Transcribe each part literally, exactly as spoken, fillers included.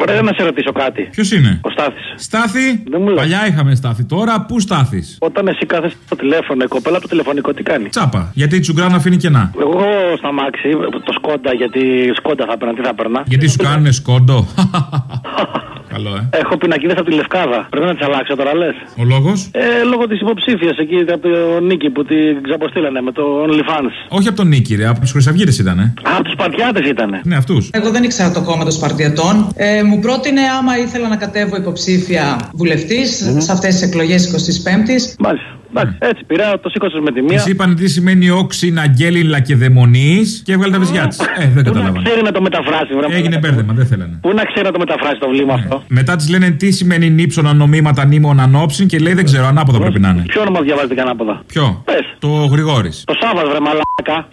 Ωραία, να σε ρωτήσω κάτι. Ποιος είναι? Ο Στάθης. Στάθη. Παλιά είχαμε Στάθη. Τώρα πού Στάθης? Όταν εσύ κάθεσαι στο τηλέφωνο, η κοπέλα από το τηλεφωνικό τι κάνει? Τσάπα. Γιατί η Τσουγκράνα αφήνει κενά. Εγώ στα μάξι, το Σκόντα, γιατί Σκόντα θα παίρνα, τι θα παίρνα. Γιατί σου κάνουνε σκόντο. Καλό, ε. Έχω πινακίδες από τη Λευκάδα. Πρέπει να τις αλλάξω τώρα, λες. Ο λόγος? Ε, λόγω της υποψήφιας εκεί από το Νίκη που την ξαποστήλανε με το OnlyFans. Όχι από τον Νίκη, ρε, από τους Χρυσαυγίτες ήτανε. Α, από τους Σπαρτιάτες ήτανε. Ναι, αυτούς. Εγώ δεν ήξερα το κόμμα των Σπαρτιατών. Ε, μου πρότεινε άμα ήθελα να κατέβω υποψήφια βουλευτής mm-hmm. σε αυτές τις εκλογές εικοστής πέμπτης. Μάλιστα. Εντάξει, έτσι πήρα, το σήκωσε με τη μία. Της είπαν τι σημαίνει όξιν, αγγέλιν, και δαιμονής και έβγαλε τα βυζιά της. Ε, δεν καταλαβαίνω. Πού να ξέρει να το μεταφράσει, βρε. Έγινε μπέρδεμα, δεν θέλανε. Πού να ξέρει να το μεταφράσει το βλήμα αυτό. Μετά της λένε τι σημαίνει νύψωνα, νομίματα, νήμων, ανόψιν και λέει δεν ξέρω, ανάποδα πρέπει να είναι. Ποιο όνομα διαβάζετε ανάποδα? Ποιο? Πες. Το Γρηγόρης. Το Σάββας, βρε μαλάκα.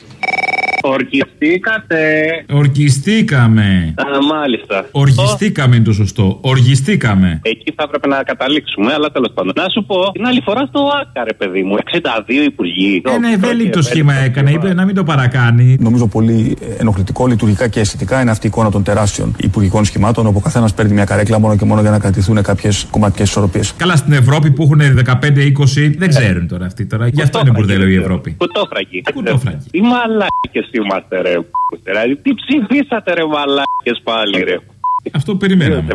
Ορκιστήκατε. Ορκιστήκαμε. Α, μάλιστα. Οργιστήκαμε είναι το σωστό. Οργιστήκαμε. Εκεί θα έπρεπε να καταλήξουμε, αλλά τέλος πάντων. Να σου πω, την άλλη φορά στο ΆΚΑ, ρε παιδί μου, εξήντα δύο υπουργοί. Ένα ευέλικτο σχήμα έκανε, είπε να μην το παρακάνει. Νομίζω πολύ ενοχλητικό λειτουργικά και αισθητικά είναι αυτή η εικόνα των τεράστιων υπουργικών σχημάτων, όπου ο καθένας παίρνει μια καρέκλα μόνο και μόνο για να κρατηθούν κάποιες κομματικές ισορροπίες. Καλά, στην Ευρώπη που έχουν δεκαπέντε είκοσι δεν ξέρουν τώρα αυτοί τώρα. Γι' αυτό είναι μπουρδέλο η Ευρώπη. Κουτόφραγγι. Κουτόφραγγι. Τι μαλάκες είμαστε, ρε. Δηλαδή, τι ψηφίσατε, ρε μαλάκες πάλι, ρε. Αυτό περιμέναμε.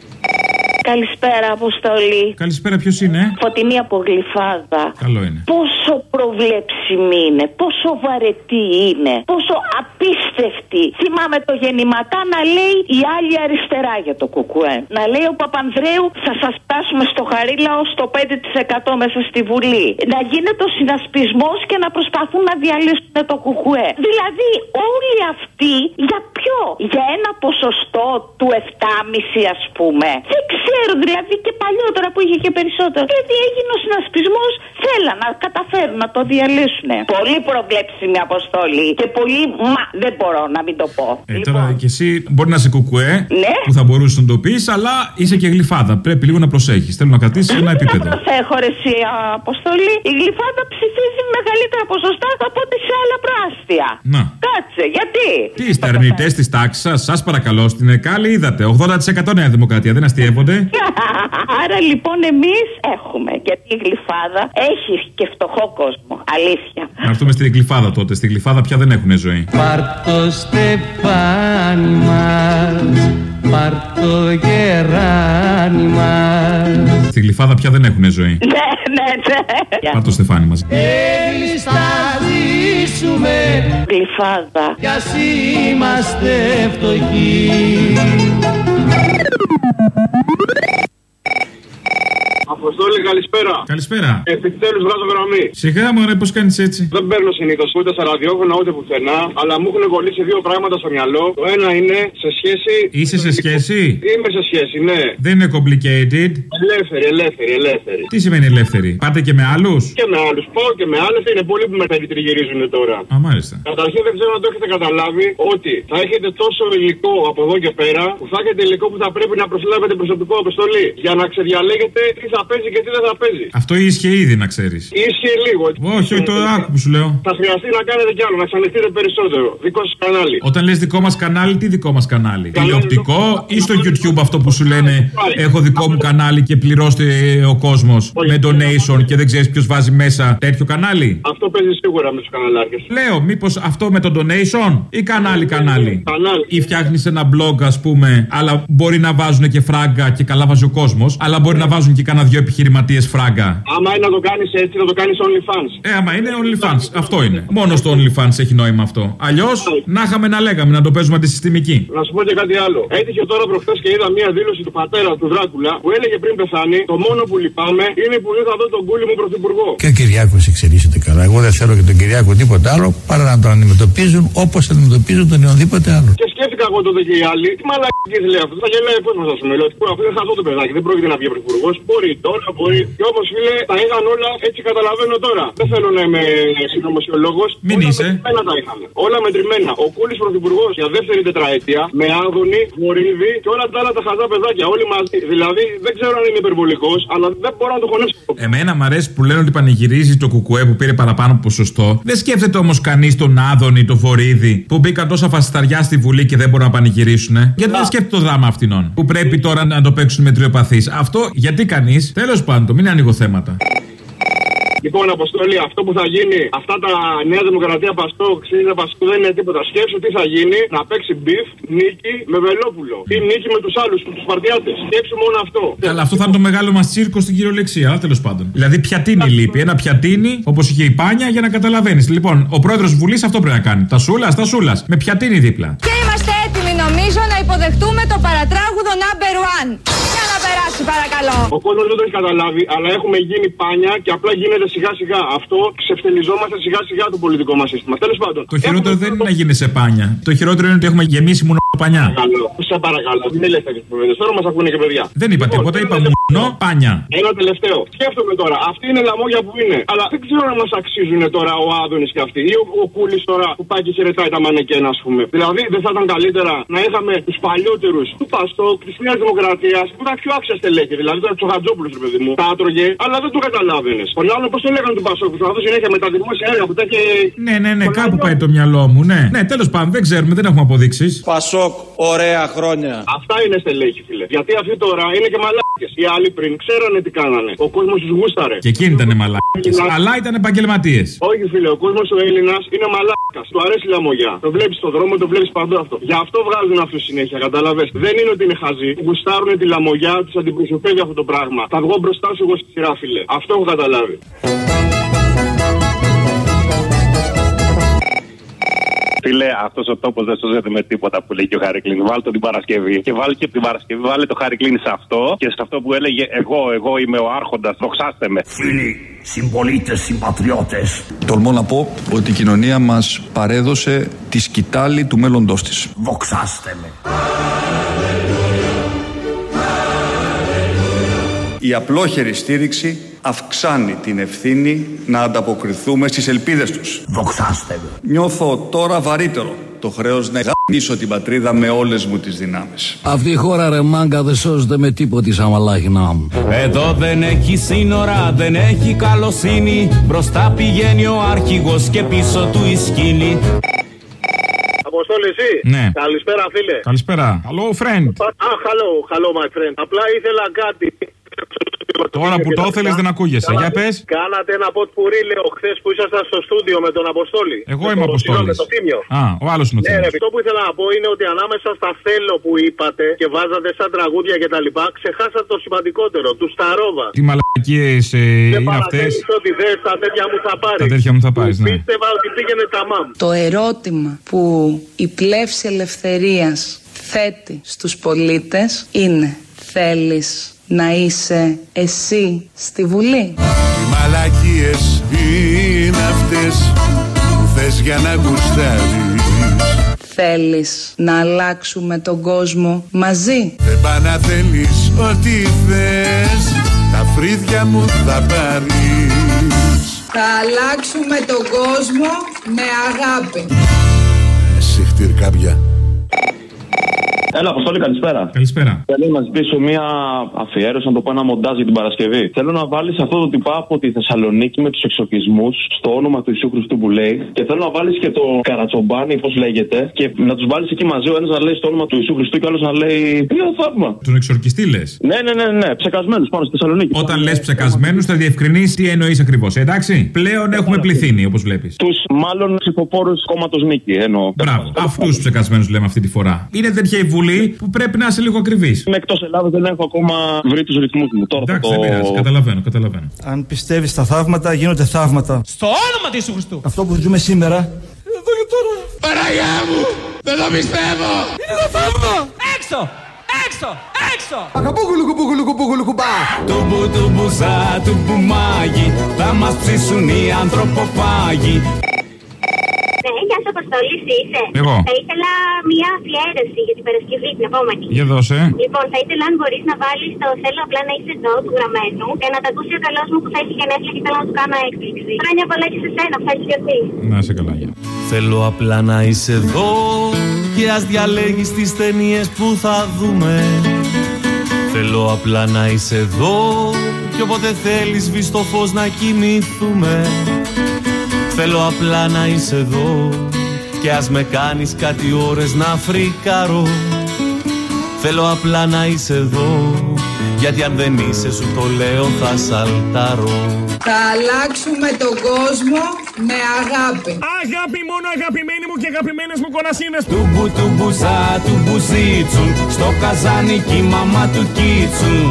Καλησπέρα, Αποστολή. Καλησπέρα, ποιος είναι? Φωτεινή από Γλυφάδα. Καλό είναι. Πόσο προβλέψιμη είναι, πόσο βαρετή είναι, πόσο απίστευτη. Θυμάμαι το γεννηματά να λέει η άλλη αριστερά για το κουκουέ. Να λέει ο Παπανδρέου θα σας φτάσουμε στο Χαρίλαο στο πέντε τοις εκατό μέσα στη Βουλή. Να γίνεται ο συνασπισμός και να προσπαθούν να διαλύσουν το κουκουέ. Δηλαδή όλοι αυτοί για ποιο? Για ένα ποσοστό του επτά κόμμα πέντε ας πούμε. Δεν ξέρω, δηλαδή και παλιότερα που είχε και περισσότερο. Δηλαδή έγινε ο συνασπισμός, θέλαν να καταφέρουν να το διαλύσουν. Πολύ προβλέψιμη Αποστολή και πολύ. Μα δεν μπορώ να μην το πω. Ε, λοιπόν. Τώρα και εσύ μπορεί να είσαι κουκουέ, ναι, που θα μπορούσε να το πει, αλλά είσαι και Γλυφάδα. Πρέπει λίγο να προσέχεις. Θέλω να κρατήσεις ένα επίπεδο. Δεν προσέχω, ρε εσύ, Αποστολή. Η Γλυφάδα ψηφίζει μεγαλύτερα ποσοστά από ό,τι σε άλλα προάστια. Να. Κάτσε, γιατί? Τι είστε αρνητές της τάξης σας, σας παρακαλώ. Στην Εκάλη είδατε. ογδόντα τοις εκατό Νέα Δημοκρατία, δεν αστειεύονται. Άρα λοιπόν εμείς έχουμε. Γιατί η Γλυφάδα έχει και φτωχό κόσμο. Αλήθεια. Να έρθουμε στην Γλυφάδα τότε. Στην Γλυφάδα πια δεν έχουν ζωή. Πάρ' το στεφάνι μας, πάρ' το γεράνι μας. Στην Γλυφάδα πια δεν έχουν ζωή. Ναι, ναι, ναι. Πάρ' το στεφάνι μας. Εμείς θα ζήσουμε Γλυφάδα. κι ας είμαστε φτωχοί. Αποστόλη, καλησπέρα. Καλησπέρα. Επιτέλους βγάζω γραμμή. Σιγά μωρέ, πώς κάνεις έτσι? Δεν παίρνω συνήθως ούτε στα ραδιόφωνα ούτε πουθενά, αλλά μου έχουν κολλήσει δύο πράγματα στο μυαλό. Το ένα είναι σε σχέση. Είσαι σε σχέση? Είμαι σε σχέση, ναι. Δεν είναι complicated. Ελεύθερη, ελεύθερη, ελεύθερη. Τι σημαίνει ελεύθερη? Πάτε και με άλλους? Και με άλλους. Πάω και με άλλους. Είναι πολλοί που με περιτριγυρίζουν τώρα. Α, μάλιστα. Καταρχήν δεν ξέρω αν το έχετε καταλάβει ότι θα έχετε τόσο υλικό από εδώ και πέρα που θα έχετε υλικό που θα πρέπει να προσλάβετε προσωπικό αποστολή για να ξεδιαλέγετε τι θα παίζει και τι δεν θα παίζει. Αυτό ίσχυε ήδη, να ξέρεις. Ίσχυε λίγο. Όχι, όχι, το άκου που σου λέω. Θα χρειαστεί να κάνετε κι άλλο, να ξανεχτείτε περισσότερο. Δικό σας κανάλι. Όταν λες δικό μας κανάλι, τι δικό μας κανάλι? Τηλεοπτικό ή στο YouTube αυτό που σου λένε έχω δικό μου κανάλι και πληρώστε ο κόσμος με donation και δεν ξέρεις ποιος βάζει μέσα τέτοιο κανάλι? Αυτό παίζει σίγουρα με τους καναλάρχες. Λέω, μήπως αυτό με το donation ή κανάλι κανάλι? Κανάλι. Ή φτιάχνεις ένα blog ας πούμε, αλλά μπορεί να βάζουν και φράγκα και καλά βάζει ο κόσμος, αλλά μπορεί να βάζουν και κάνα δυο επιχειρηματίες φράγκα. Άμα είναι να το κάνεις έτσι, να το κάνεις OnlyFans. Ε, άμα είναι OnlyFans, αυτό είναι. Μόνο στο OnlyFans έχει νόημα αυτό. Αλλιώς, να είχαμε να λέγαμε να το παίζουμε αντισυστημική. Να σου πω και κάτι άλλο. Έτυχε τώρα προχθές και είδα μία δήλωση του πατέρα του Δράκουλα που έλεγε πριν πεθάνει: το μόνο που λυπάμαι είναι που δεν θα δω τον κούλι μου πρωθυπουργό. Και ο Κυριάκος εξελίσσεται καλά. Εγώ δεν θέλω και τον Κυριάκο τίποτα άλλο παρά να τον αντιμετωπίζουν όπως αντιμετωπίζουν τον οποιονδήποτε άλλο. Και σκέφτηκα εγώ τότε και οι άλλοι, τι μαλακίες λέει αυτό. Θα γελάει πώς μας πούμε. Λέω: αυτό δεν θα δω το παιδάκι, δεν πρόκειται να βγει πρωθυπουργό. Μπορεί τώρα, μπορεί. Και όπως φίλε, τα είχαν όλα έτσι καταλαβαίνω τώρα. Δεν θέλω να είμαι συνωμοσιολόγος. Μην όλα είσαι. Μετρημένα τα είχαμε. Όλα μετρημένα. Ο Κούλης πρωθυπουργός για δεύτερη τετραετία με Άδωνη, Βορύδη και όλα τα άλλα τα χαζά παιδάκια. Όλοι μαζί. Δηλαδή δεν ξέρω αν είναι υπερβολικός, αλλά δεν μπορώ να το χωνέψω. Εμένα μου αρέσει που λένε ότι πανηγυρίζει το κουκουέ που πήρε παραπάνω ποσοστό. Δεν σκέφτεται όμως κανείς τον Άδωνη, τον Βορίδη, που μπήκαν τόσα φασισταριά στη Βουλή και δεν μπορούν να πανηγυρίσουν. Γιατί δεν σκέφτεται το δράμα αυτινών, που πρέπει τώρα να το παίξουν με τριοπαθείς. Αυτό γιατί κανείς. Τέλος πάντων, μην ανοίγω θέματα. Λοιπόν, Αποστόλη, αυτό που θα γίνει, αυτά τα Νέα Δημοκρατία Παστόκ, ΣΥΡΙΖΑ Παστόκ δεν είναι τίποτα. Σκέψου τι θα γίνει, να παίξει μπιφ, νίκη με Βελόπουλο. Ή νίκη με τους άλλους, τους Σπαρτιάτες. Σκέψου μόνο αυτό. Καλά, αυτό θα είναι το μεγάλο μας τσίρκο στην κυριολεξία, αλλά τέλος πάντων. Δηλαδή, πιατίνι λείπει. Ένα πιατίνι, όπως είχε η Πάνια, για να καταλαβαίνεις. Λοιπόν, ο πρόεδρος της Βουλής αυτό πρέπει να κάνει. Τα σούλα, τα σούλα. Με πιατίνι δίπλα. Και είμαστε έτοιμοι, νομίζω, να υποδεχτούμε το παρατράγουδο number one. Για να περάσει, παρακαλώ. Ο κόσμος δεν το έχει καταλάβει, αλλά έχουμε γίνει Πάνια και απλά γίνεται σιγά σιγά. Αυτό ξεφτελιζόμαστε σιγά σιγά το πολιτικό μας σύστημα. Τέλος πάντων. Το χειρότερο έχουμε... δεν είναι να γίνει σε Πάνια. Το χειρότερο είναι ότι έχουμε γεμίσει μόνο Πανιά. Σε παρακαλώ, μην λες τέτοιες κουβέντες. Τώρα μας ακούνε και παιδιά. Δεν είπα λοιπόν, τίποτα, είπα μόνο Πάνια. Ένα τελευταίο. Σκέφτομαι τώρα, αυτή είναι λαμόγια που είναι. Αλλά δεν ξέρω να μας αξίζουν τώρα ο Άδωνης και αυτοί. Ή ο, ο Κούλης τώρα που πάει και χαιρετάει τα μανεκένα, ας πούμε. Δηλαδή δεν θα ήταν καλύτερα να είχαμε τους παλιότερους του Παστόκ, της Νέας Δημοκρατίας, που ήταν πιο άξια στελέχη. Δηλαδή τώρα του Χατζόπουλου, ρε παιδί μου. Τα άτρωγε, αλλά δεν το καταλάβαινες. Τον άλλο πώς το λέγανε του Παστόκ, που θα συνέχεια με τα δημόσια έργα που τα είχε. Ναι, ναι, ναι, κάπου πάει το μυαλό μου, ναι. Ναι, τέλος πάντων, δεν ξέρουμε, δεν έχουμε αποδείξεις. Πασόκ, ωραία χρόνια. Αυτά είναι στελέχη, φίλε. Γιατί αυτοί τώρα είναι και μαλάκες. Οι άλλοι πριν ξέρανε τι κάνανε. Ο κόσμος τους γούσταρε. Και εκείνοι ήταν μαλάκες. Αλλά ήταν επαγγελματίες. Όχι, φίλε, ο κόσμος ο Έλληνας είναι μαλάκας. Του αρέσει η λαμογιά. Το βλέπεις στον δρόμο, το βλέπεις παντού αυτό. Γι' αυτό βγάζουν αυτούς συνέχεια, καταλαβες. Δεν είναι ότι είναι χαζοί. Γουστάρουν τη λαμογιά, τους αντιπροσωπεύει αυτό το πράγμα. Θα βγω μπροστά σου εγώ στη σειρά, φίλε. Αυτό έχω καταλάβει. Φίλε, αυτός ο τόπος δεν σώζεται με τίποτα που λέει και ο Χαρικλίνη. Βάλτε το την Παρασκευή. Και βάλει και την Παρασκευή. Βάλε το Χαρικλίνη σε αυτό και σε αυτό που έλεγε εγώ, εγώ είμαι ο Άρχοντας. Δοξάστε με. Φίλοι, συμπολίτες, συμπατριώτες. Τολμώ να πω ότι η κοινωνία μας παρέδωσε τη σκητάλη του μέλλοντός της. Δοξάστε με. Η απλόχερη στήριξη αυξάνει την ευθύνη να ανταποκριθούμε στις ελπίδες τους. Δοξάστε με. Νιώθω τώρα βαρύτερο το χρέος να γαμίσω την πατρίδα με όλες μου τις δυνάμεις. Αυτή η χώρα, ρε μάγκα, δεν σώζεται με τίποτη σαν μαλάχινά μου. Εδώ δεν έχει σύνορα, δεν έχει καλοσύνη. Μπροστά πηγαίνει ο αρχηγός και πίσω του η σκήνη. Αποστόλη, εσύ. Ναι. Καλησπέρα, φίλε. Καλησπέρα. Hello, friend. Α, hello, hello, my friend. Απλά ήθελα κάτι. Τώρα που το ήθελες δεν ακούγεσαι. Για πες. Κάνατε ένα ποτ πουρί, λέω, χθες που ήσασταν στο στούντιο με τον Αποστόλη. Εγώ είμαι ο Αποστόλης. Α, ο άλλος είναι ο Θήμιος. Ναι, αυτό που ήθελα να πω είναι ότι ανάμεσα στα θέλω που είπατε και βάζατε σαν τραγούδια και τα λοιπά, ξεχάσατε το σημαντικότερο, του Σταρόβα. Τι μαλακίες ε, είναι αυτές. Ότι θες, τα τέτοια μου θα πάρεις. Τα τέτοια μου θα πάρεις, ναι. Πίστευα ότι πήγαινε τα μάμ. Το ερώτημα που η πλεύση ελευθερίας θέτει στους πολίτες είναι: θέλεις να είσαι εσύ στη Βουλή? Οι μαλακίες είναι αυτές που θες για να γουστάρεις. Θέλεις να αλλάξουμε τον κόσμο μαζί? Δεν πά να θέλεις ό,τι θες, τα φρύδια μου θα πάρεις. Θα αλλάξουμε τον κόσμο με αγάπη. Εσύ χτυρκάπια. Έλα, Αποστόλη, καλησπέρα. Καλησπέρα. Θέλω να ζητήσω μία αφιέρωση, να το πω ένα μοντάζ για την Παρασκευή. Θέλω να βάλει αυτό το τυπά από τη Θεσσαλονίκη με του εξορκισμούς στο όνομα του Ιησού Χριστού που λέει. Και θέλω να βάλει και το Καρατσομπάνι, πώς λέγεται, και να του βάλει εκεί μαζί, ο ένας να λέει στο όνομα του Ιησού Χριστού και ο άλλος να λέει ποιο θαύμα. Τον εξορκιστή λες? Ναι, ναι, ναι, ναι. Ψεκασμένους πάνω στη Θεσσαλονίκη. Όταν λες ψεκασμένους, θα διευκρινίσει τι εννοείς ακριβώς. Εντάξει. Πλέον έχουμε πληθύνει, όπως βλέπεις. Τους μάλλον ψηφοφόρους κόμματος Νίκη εννοώ. Μπράβο. Αυτούς ψεκασμένους λέμε αυτή τη φορά. Είναι τέτοια η Βουλή που πρέπει να είσαι λίγο ακριβής. Είμαι εκτός Ελλάδας, δεν έχω ακόμα βρει τους ρυθμούς μου. Τώρα εντάξει, το... δεν πειράζει. Καταλαβαίνω, καταλαβαίνω. Αν πιστεύεις στα θαύματα, γίνονται θαύματα. Στο όνομα του Ιησού Χριστού. Αυτό που ζούμε σήμερα. Εδώ και τώρα. Παραγιά μου! Δεν το πιστεύω! Είναι το θαύμα! Έξω! Έξω! Έξω! Ακαπούκουλουκουπούκουλουκουπούκουλουκουπά! Τουμπου τουμπουζά, τουμπουμάγι, θα μας ψήσουν οι ανθρωποφάγοι. Ναι, γεια σου, Αποστόλη, είσαι. Εγώ. Θα ήθελα μια αφιέρωση για την Παρασκευή, την επόμενη. Για δώσε. Λοιπόν, θα ήθελα αν μπορείς να βάλεις το θέλω απλά να είσαι εδώ του γραμμένου και να τα ακούσει ο καλός μου που θα έχει γενέθλια και θέλω να του κάνω έκπληξη. Χρόνια πολλά και σε σένα, ευχαριστώ. Να είσαι καλά, γεια. Θέλω απλά να είσαι εδώ και ας διαλέγεις τις ταινίες που θα δούμε. Θέλω απλά να είσαι εδώ και όποτε θέλεις σβήσεις το φως να κοιμηθούμε. Θέλω απλά να είσαι εδώ και ας με κάνεις κάτι ώρες να φρικάρω. Θέλω απλά να είσαι εδώ, γιατί αν δεν είσαι σου το λέω θα σαλτάρω. Θα αλλάξουμε τον κόσμο με αγάπη. Αγάπη, μόνο αγαπημένοι μου και αγαπημένες μου κονασίνες. Τουμπου τουμπουζά, τουμπουζίτσουν, στο καζάνι κι η μαμά του κίτσουν.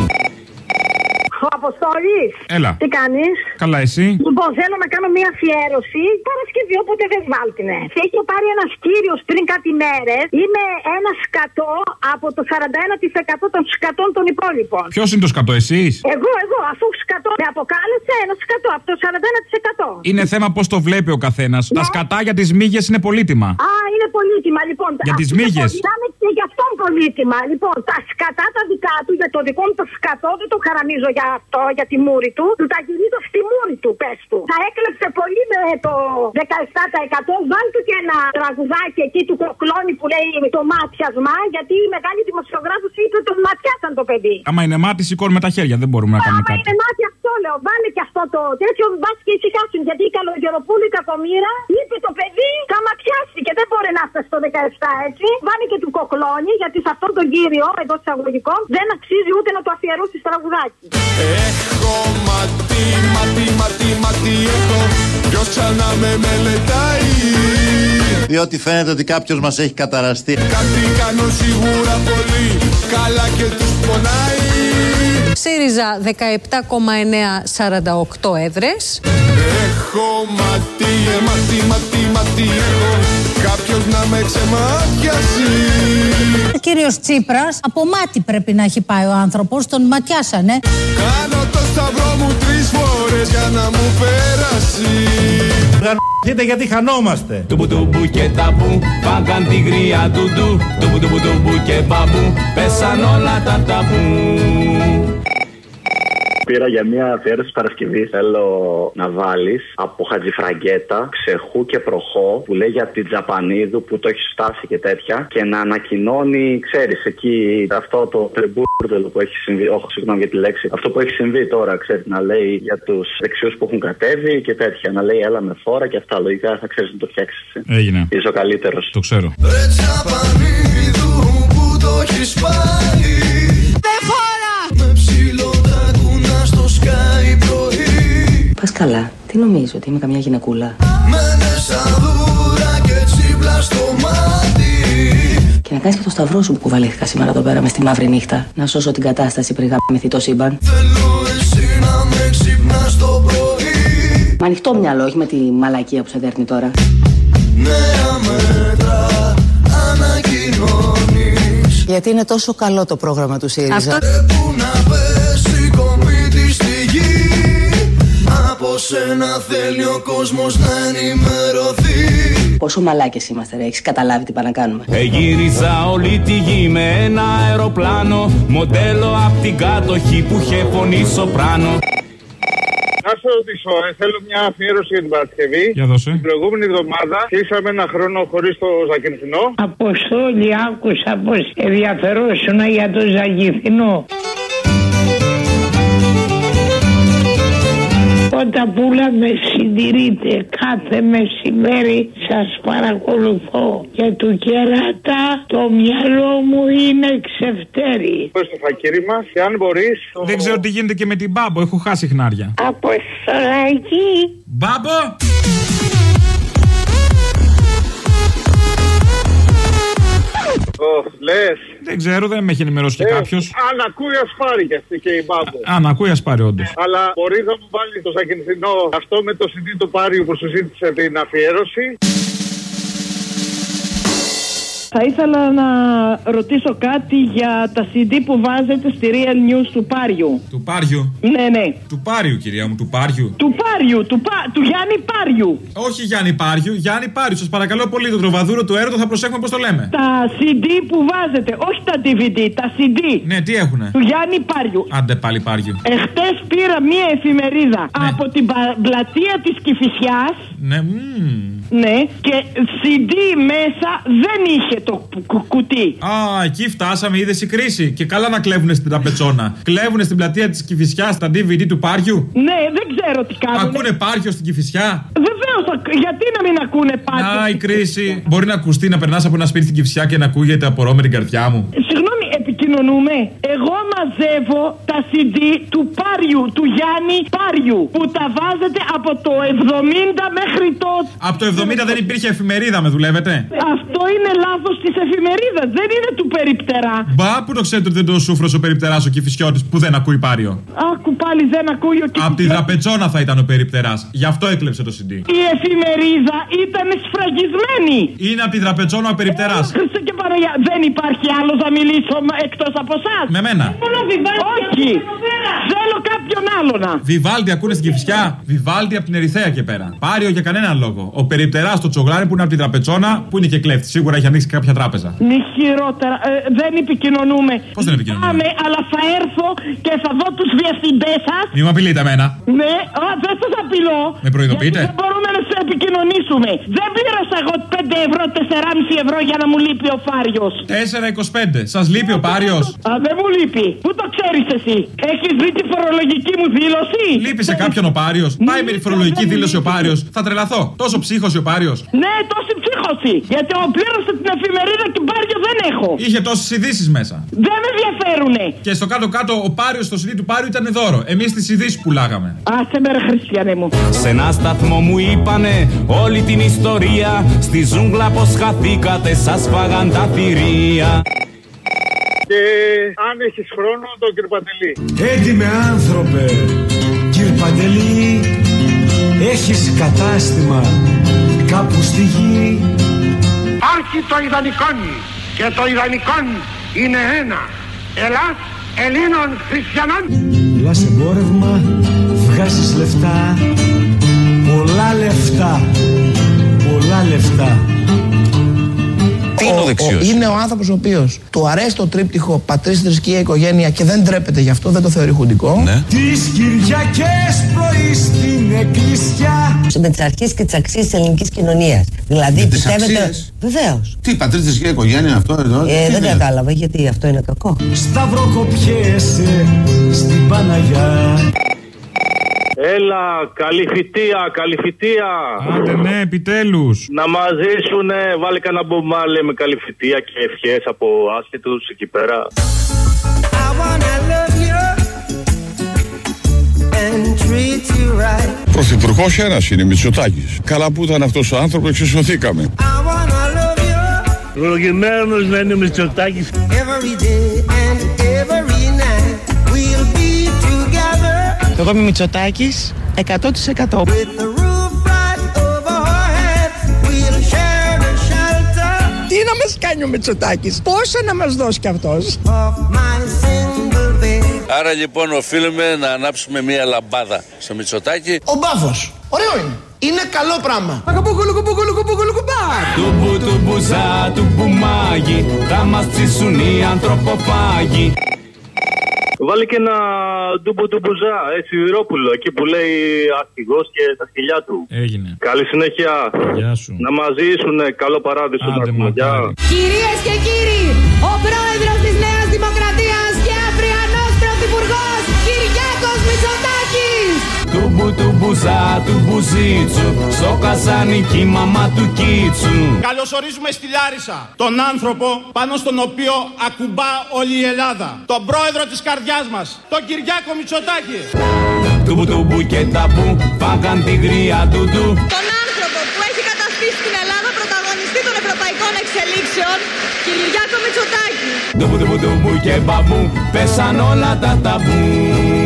Ο Αποστόλης. Έλα. Τι κάνεις? Καλά, εσύ? Λοιπόν, θέλω να κάνω μια αφιέρωση. Παρασκευή, όποτε δεν βάλτινε. Σε έχει πάρει ένας κύριος πριν κάτι μέρες. Είμαι ένα σκατό από το σαράντα ένα τοις εκατό των σκατών των υπόλοιπων. Ποιος είναι το σκατό, εσείς? Εγώ, εγώ, αφού σκατό. Με αποκάλεσε ένα σκατό από το σαράντα ένα τοις εκατό. Είναι θέμα πώς το βλέπει ο καθένας. Ναι. Τα σκατά για τις μύγες είναι πολύτιμα. Α, είναι πολύτιμα, λοιπόν. Για τις μύγες. Είναι και γι' αυτόν πολύτιμα. Λοιπόν, τα σκατά τα δικά του, για το δικό μου το σκατό, δεν το χαραμίζω για αυτό, για τη μούρη του, του τα γυρίζω στη μούρη του, πες του. Θα έκλεψε πολύ με το δεκαεπτά τοις εκατό. Βάλει του και ένα τραγουδάκι εκεί του Κοκλώνη που λέει το μάτιασμα, γιατί η μεγάλη δημοσιογράφος είπε το ματιάσαν το παιδί. Άμα είναι μάτι, σηκώνουμε τα χέρια, δεν μπορούμε να κάνουμε κάτι. Άμα είναι μάτι, αυτό λέω. Βάλε και αυτό το τέτοιο, μπας και ησυχάσουν. Γιατί η Καλογεροπούλη Κακομοίρα είπε το παιδί θα ματιάσει και δεν μπορεί να φτάσει στο δεκαεπτά έτσι. Βάλε και του Κοκλώνη, γιατί σε αυτόν τον κύριο εντός εισαγωγικών δεν αξίζει ούτε να το αφιερώσει τραγουδάκι. Έχω ματί, ματί, ματί, ματί έχω. Ποιος ξανά με μελετάει? Διότι φαίνεται ότι κάποιος μας έχει καταραστεί. Κάτι κάνω σίγουρα πολύ καλά και τους πονάει. ΣΥΡΙΖΑ δεκαεπτά κόμμα εννέα σαράντα οκτώ έδρες. Έχω ματί, ε, ματί, ματί, ματί έχω. Κάποιος να με ξεμάτιασει. Ο κύριος Τσίπρας από μάτι πρέπει να έχει πάει ο άνθρωπος, τον ματιάσανε. Κάνω το σταυρό μου τρεις φορές για να μου περάσει. Δείτε γιατί χανόμαστε. Τουμπου τουμπου και ταμπού, πάγκαν τη γρία ντουντού. Τουμπου τουμπου τουμπου και μπαμπού, πέσαν όλα τα ταμπού. Πήρα για μια αφιέρωση Παρασκευή. Θέλω να βάλεις από Χατζηφραγκέτα, Ξεχού και Προχώ, που λέει για την Τζαπανίδου που το έχει φτάσει και τέτοια, και να ανακοινώνει, ξέρεις, εκεί αυτό το τρεμπούρδελο που έχει συμβεί. Όχι, συγγνώμη για τη λέξη. Αυτό που έχει συμβεί τώρα, ξέρεις, να λέει για τους δεξιούς που έχουν κατέβει και τέτοια. Να λέει έλα με φόρα και αυτά. Λογικά θα ξέρεις να το φτιάξεις. Έγινε. Είσαι ο καλύτερος. Το ξέρω. Ρε Τζαπανίδου που το έχει πάει. Με φόρα! Με ψηλό τακούνα στο σκάι πρωί. Πας καλά. Τι νομίζω, ότι είμαι καμιά γυναικούλα? Μένε σαν δούρα και τσίπλα στο μάτι. Και να κάνεις και το σταυρό σου που κουβαλήθηκα σήμερα εδώ πέρα μες στη μαύρη νύχτα. Να σώσω την κατάσταση πριν γαμηθεί το σύμπαν. Θέλω εσύ να με ξυπνάς το πρωί. Με ανοιχτό μυαλό, όχι με τη μαλακία που σε δέρνει τώρα. Νέα μέτρα ανακοινώνεις. Γιατί είναι τόσο καλό το πρόγραμμα του ΣΥΡΙΖΑ. Αυτό... Που να πέσει κομπίτι στη γη. Από σένα θέλει ο κόσμος να ενημερωθεί. Πόσο μαλάκες είμαστε ρε, έχεις καταλάβει τι πάνε να κάνουμε? Εγύρισα όλη τη γη με ένα αεροπλάνο, μοντέλο απ' την κάτοχη που είχε φωνή σοπράνο. Να σε ρωτήσω, ε, θέλω μια αφιέρωση για την Παρασκευή. Για δώσε. Την προηγούμενη εβδομάδα κλείσαμε ένα χρόνο χωρίς το Ζακυνθινό. Αποστόλη, άκουσα πως ενδιαφερόσουν για το Ζακυνθινό. Όταν πουλα με συντηρείτε, κάθε μεσημέρι σας παρακολουθώ και του κερατά το μυαλό μου είναι ξεφτέρι. Πες το φακύρι μας και αν μπορείς... Δεν ξέρω τι γίνεται και με την Μπάμπο, έχω χάσει χνάρια. Αποστολάκι. Μπάμπο! Oh, λες. Δεν ξέρω, δεν με έχει ενημερώσει και ε, κάποιος. Αν ακούει ας πάρει και αυτή και η Μπάμπο. Αν ακούει ας πάρει όντως. Αλλά μπορεί να μου βάλει το Ζακυνθινό αυτό με το σι ντι του Πάριου που σου ζήτησε την αφιέρωση. Θα ήθελα να ρωτήσω κάτι για τα σι ντι που βάζετε στη Real News του Πάριου. Του Πάριου? Ναι, ναι. Του Πάριου, κυρία μου, του Πάριου. Του Πάριου, του, πα... του Γιάννη Πάριου. Όχι Γιάννη Πάριου, Γιάννη Πάριου. Σας παρακαλώ πολύ, το τροβαδούρο του έρωτο θα προσέχουμε πώς το λέμε. Τα σι ντι που βάζετε, όχι τα ντι βι ντι, τα σι ντι. Ναι, τι έχουνε? Του Γιάννη Πάριου. Άντε πάλι Πάριου. Εχθές πήρα μία εφημερίδα ναι. από την πλατεία της Κηφισιάς. Ναι, mm. Ναι, και σι ντι μέσα δεν είχε το κου- κουτί. Α, εκεί φτάσαμε, είδες η κρίση. Και καλά να κλέβουνε στην τραπετσόνα. Κλέβουνε στην πλατεία της Κηφισιάς τα ντι βι ντι του Πάριου. Ναι, δεν ξέρω τι κάνουν. Ακούνε Πάριο στην Κηφισιά. Βεβαίως Πώς, γιατί να μην ακούνε πάλι. Να, η κρίση. Μπορεί να ακουστεί να περνάς από ένα σπίτι στην Κηφισιά και να ακούγεται απορώ με την καρδιά μου. Συγγνώμη, επικοινωνούμε. Εγώ μαζεύω τα σι ντι του Πάριου, του Γιάννη Πάριου, που τα βάζετε από το εβδομήντα μέχρι τότε. Από το εβδομήντα δεν υπήρχε εφημερίδα, με δουλεύετε. Αυτό είναι λάθος της εφημερίδας, δεν είναι του Περιπτερά. Μπα, που το ξέρετε ότι δεν το σούφρος ο Περιπτεράς ο Κηφισιώτης που δεν ακούει Πάριο. Άκου πάλι δεν ακούει ο Κηφισιώτης. Απ' τη Δραπετσόνα θα ήταν ο Περιπτεράς. Γι' αυτό έκλεψε το σι ντι. Η εφημερίδα ήταν σφραγισμένη. Είναι απ' τη Δραπετσόνα ο Περιπτεράς. Χριστέ και Παναγιά, δεν υπάρχει άλλος να μιλήσω εκτός από εσάς. Με μένα. Όχι. Θέλω κάποιον άλλο να. Βιβάλτι ακούνε στην Κηφισιά. Βιβάλτι από την Ερυθέα και πέρα. Πάριο για κανέναν λόγο. Ο Περιπτεράς στο Τσογλάρι που είναι από τη Δραπετσόνα που είναι και κλέφτη. Σίγουρα έχει ανοίξει κάποια τράπεζα. Μη χειρότερα. Ε, δεν επικοινωνούμε. Πώς δεν επικοινωνούμε? Πάμε, αλλά θα έρθω και θα δω τους διευθυντές σας. Μη μου απειλείτε εμένα. Ναι, α, δεν σας απειλώ. Με προειδοποιείτε? Δεν μπορούμε να σε επικοινωνήσουμε. Δεν πλήρωσα εγώ πέντε ευρώ, τεσσεράμισι ευρώ για να μου λείπει ο Πάριος. τέσσερα είκοσι πέντε. Σας λείπει ο Πάριος? Α, δεν μου λείπει. Πού το ξέρεις εσύ? Έχεις δει τη φορολογική μου δήλωση? Λείπει σε κάποιον ο Πάριος? Πάει με τη φορολογική δήλωση ο Πάριος. Θα τρελαθώ. Τόσο ψύχωση ο Πάριος. Ναι, τόση ψύχωση. Γιατί ο πλήρωσε την εφημερίδα και Πάριο δεν έχω. Είχε τόσες ειδήσεις μέσα. Δεν με ενδιαφέρουνε. Και στο κάτω-κάτω ο Πάριος στο σι ντι του Πάριου ήταν δώρο. Εμείς τις ειδήσεις πουλάγαμε. Άσε με ρε Χριστιανέ μου. Σε ένα σταθμό μου είπανε όλη την ιστορία. Στη ζούγκλα πως χαθήκατε, σας φάγαν τα θηρία. Και αν έχεις χρόνο, τον κύριο Παντελή. Έντιμε άνθρωπε, κύριε Παντελή, έχεις κατάστημα κάπου στη γη? Υπάρχει το ιδανικόν και το ιδανικόν είναι ένα. Ελλάς Ελλήνων χριστιανών. Μιλάς εμπόρευμα, βγάζεις λεφτά, πολλά λεφτά, πολλά λεφτά. Τι είναι ο δεξιός? Είναι ο άνθρωπος ο οποίος του αρέσει το τρίπτυχο πατρίς, θρησκεία, οικογένεια και δεν ντρέπεται γι' αυτό, δεν το θεωρεί χουντικό. Ναι. Τις Κυριακές πρωί στην εκκλησιά. Με τις αρχές και τις αξίες της ελληνικής κοινωνίας. Δηλαδή πιστεύετε. Βεβαίως. Τι πατρίς, θρησκεία, οικογένεια αυτό εδώ? Ε, δεν κατάλαβα γιατί αυτό είναι κακό. Σταυροκοπιέσαι στην Παναγιά. Έλα, καλή φοιτεία, καλή φοιτεία. Άντε ναι, επιτέλους. Να μαζί σου, ναι, βάλε κανένα μπομάλε με καλή φοιτεία και ευχές από άσχετους εκεί πέρα. Πρωθυπουργός ένας είναι, Μητσοτάκης. Καλά που ήταν αυτός ο άνθρωπος, εξισωθήκαμε. Προγημένος να είναι ο Μητσοτάκης. Εγώ είμαι Μητσοτάκης, εκατό τοις εκατό. Τι να μας κάνει ο Μητσοτάκης, πόσα να μας δώσει κι αυτός. Άρα λοιπόν οφείλουμε να ανάψουμε μία λαμπάδα στο Μητσοτάκη. Ο μπάφος, ωραίο είναι. Είναι καλό πράγμα. Τουμπου τουμπουζά, τουμπουμάγι, θα μας τσίσουν οι ανθρωποφάγοι. Βάλει και ένα ντούμπο ντουμπουζά, έτσι, Σιδηρόπουλο, εκεί που λέει αρχηγός και τα σκυλιά του. Έγινε. Καλή συνέχεια. Γεια σου. Να μαζί ήσουν καλό παράδεισο. Κυρίες και κύριοι, ο πρόεδρος της Νέας Δημοκρατίας και αυριανός πρωθυπουργός Κυριάκος Μητσοτάκης. Τουμπου τουμπουζά, τουμπουζίτσου, στο καζάνικι μαμά του κίτσου. Καλωσορίζουμε στη Λάρισα τον άνθρωπο πάνω στον οποίο ακουμπά όλη η Ελλάδα. Τον πρόεδρο της καρδιάς μας, τον Κυριάκο Μητσοτάκη. Τουμπου τουμπου και ταμπού, φάγαν τη γρία του του. Τον άνθρωπο που έχει καταστήσει την Ελλάδα πρωταγωνιστή των ευρωπαϊκών εξελίξεων, Κυριάκο Μητσοτάκη. Τουμπου τουμπου τουμπου και μπαμπού, πέσαν όλα τα ταμπού.